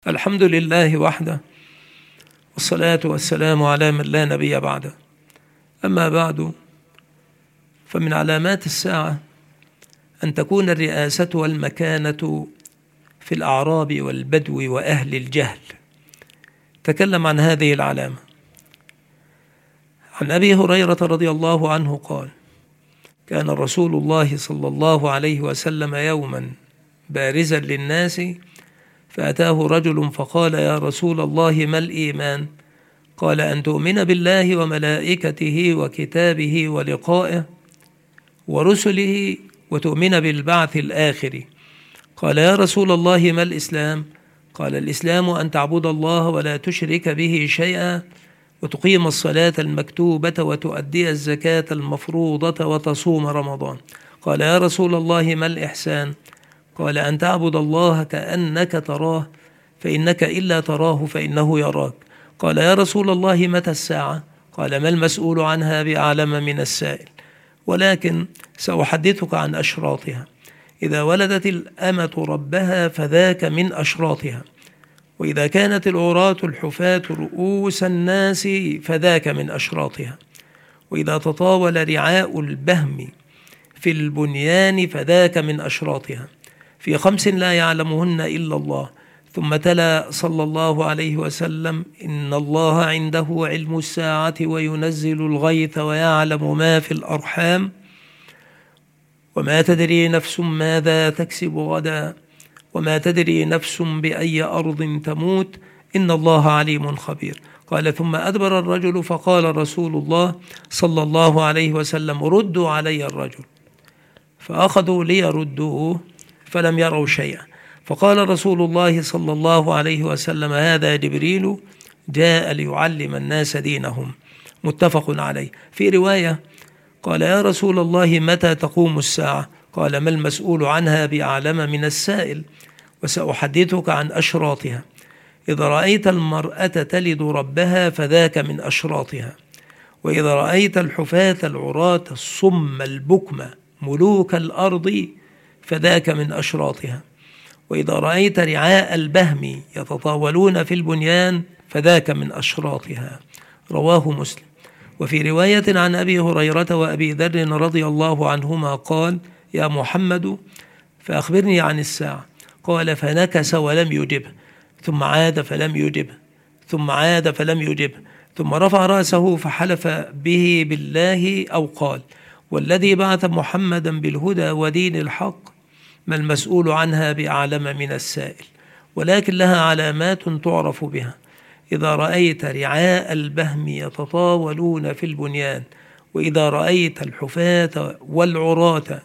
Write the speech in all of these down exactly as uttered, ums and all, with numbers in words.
الحمد لله وحده، والصلاة والسلام على من لا نبي بعده. أما بعد، فمن علامات الساعة أن تكون الرئاسة والمكانة في الأعراب والبدو وأهل الجهل. تكلم عن هذه العلامة عن أبي هريرة رضي الله عنه قال: كان رسول الله صلى الله عليه وسلم يوما بارزا للناس، فأتاه رجل فقال: يا رسول الله، ما الإيمان؟ قال: أن تؤمن بالله وملائكته وكتابه ولقائه ورسله وتؤمن بالبعث الآخر. قال: يا رسول الله، ما الإسلام؟ قال: الإسلام أن تعبد الله ولا تشرك به شيئا، وتقيم الصلاة المكتوبة وتؤدي الزكاة المفروضة وتصوم رمضان. قال: يا رسول الله، ما الإحسان؟ قال: أن تعبد الله كأنك تراه، فإنك إلا تراه فإنه يراك. قال: يا رسول الله، متى الساعة؟ قال: ما المسؤول عنها بأعلم من السائل، ولكن سأحدثك عن أشراطها. إذا ولدت الأمة ربها فذاك من أشراطها، وإذا كانت العراة الحفاة رؤوس الناس فذاك من أشراطها، وإذا تطاول رعاء البهم في البنيان فذاك من أشراطها، في خمس لا يعلمهن إلا الله. ثم تلا صلى الله عليه وسلم: إن الله عنده علم الساعة وينزل الغيث ويعلم ما في الأرحام، وما تدري نفس ماذا تكسب غدا، وما تدري نفس بأي أرض تموت، إن الله عليم خبير. قال: ثم أدبر الرجل، فقال رسول الله صلى الله عليه وسلم: ردوا علي الرجل. فأخذوا ليردوه فلم يروا شيئا. فقال رسول الله صلى الله عليه وسلم: هذا جبريل جاء ليعلم الناس دينهم. متفق عليه. في رواية قال: يا رسول الله، متى تقوم الساعة؟ قال: ما المسؤول عنها بأعلم من السائل، وسأحدثك عن أشراطها. إذا رأيت المرأة تلد ربها فذاك من أشراطها، وإذا رأيت الحفاة العراة الصم البكم ملوك الأرض فذاك من أشراطها، وإذا رأيت رعاء البهم يتطاولون في البنيان فذاك من أشراطها. رواه مسلم. وفي رواية عن أبي هريرة وأبي ذر رضي الله عنهما قال: يا محمد، فأخبرني عن الساعة. قال: فنكس ولم يجبه، ثم عاد فلم يجبه، ثم عاد فلم يجبه، ثم رفع رأسه فحلف به بالله أو قال: والذي بعث محمدا بالهدى ودين الحق، ما المسؤول عنها بأعلم من السائل، ولكن لها علامات تعرف بها. إذا رأيت رعاء البهم يتطاولون في البنيان، وإذا رأيت الحفاة والعراة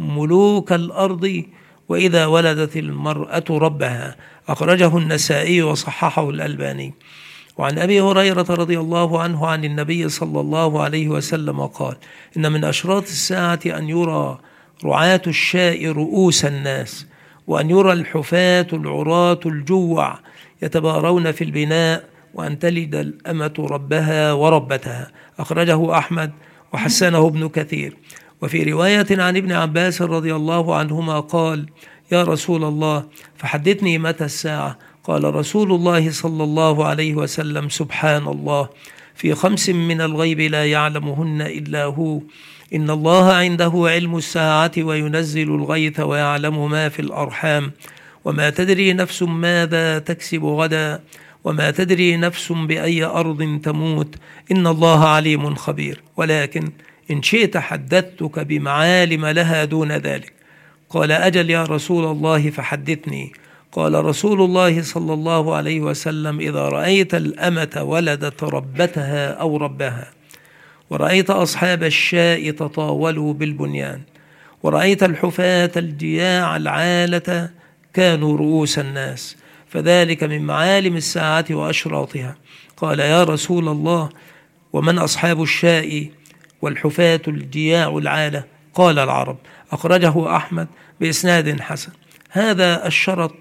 ملوك الأرض، وإذا ولدت المرأة ربها. أخرجه النسائي وصححه الألباني. وعن أبي هريرة رضي الله عنه عن النبي صلى الله عليه وسلم قال: إن من أشراط الساعة أن يرى رعاة الشاء رؤوس الناس، وأن يرى الحفاة العراة الجوع يتبارون في البناء، وأن تلد الأمة ربها وربتها. أخرجه أحمد وحسنه ابن كثير. وفي رواية عن ابن عباس رضي الله عنهما قال: يا رسول الله، فحدثني متى الساعة؟ قال رسول الله صلى الله عليه وسلم: سبحان الله، في خمس من الغيب لا يعلمهن إلا هو. إن الله عنده علم الساعة وينزل الغيث ويعلم ما في الأرحام، وما تدري نفس ماذا تكسب غدا، وما تدري نفس بأي أرض تموت، إن الله عليم خبير. ولكن إن شئت حدثتك بمعالم لها دون ذلك. قال: أجل يا رسول الله، فحدثني. قال رسول الله صلى الله عليه وسلم: إذا رأيت الأمة ولدت ربتها أو ربها، ورأيت أصحاب الشاء تطاولوا بالبنيان، ورأيت الحفاة الجياع العالة كانوا رؤوس الناس، فذلك من معالم الساعة وأشراطها. قال: يا رسول الله، ومن أصحاب الشاء والحفاة الجياع العالة؟ قال: العرب. أخرجه أحمد بإسناد حسن. هذا الشرط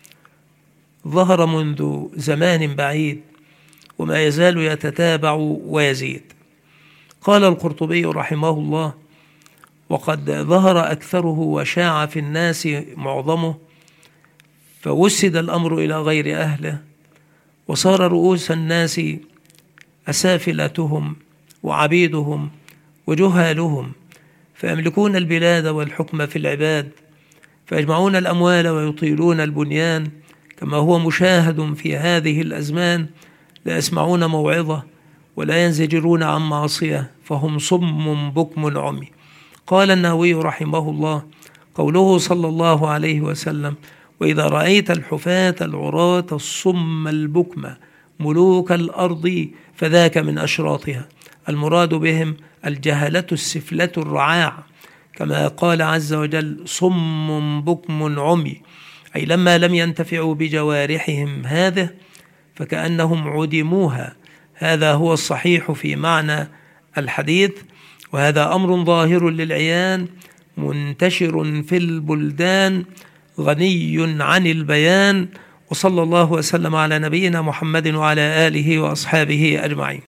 ظهر منذ زمان بعيد، وما يزال يتتابع ويزيد. قال القرطبي رحمه الله: وقد ظهر أكثره وشاع في الناس معظمه، فوسد الأمر إلى غير أهله، وصار رؤوس الناس أسافلتهم وعبيدهم وجهالهم، فيملكون البلاد والحكم في العباد، فيجمعون الأموال ويطيلون البنيان، كما هو مشاهد في هذه الأزمان. لا يسمعون موعظة ولا ينزجرون عن معصية، فهم صم بكم عمي. قال النووي رحمه الله: قوله صلى الله عليه وسلم: وإذا رأيت الحفاة العراة الصم البكم ملوك الأرض فذاك من أشراطها. المراد بهم الجهلة السفلة الرعاع، كما قال عز وجل: صم بكم عمي، أي لما لم ينتفعوا بجوارحهم هذه فكأنهم عدموها. هذا هو الصحيح في معنى الحديث، وهذا أمر ظاهر للعيان منتشر في البلدان غني عن البيان. وصلى الله وسلم على نبينا محمد وعلى آله وأصحابه أجمعين.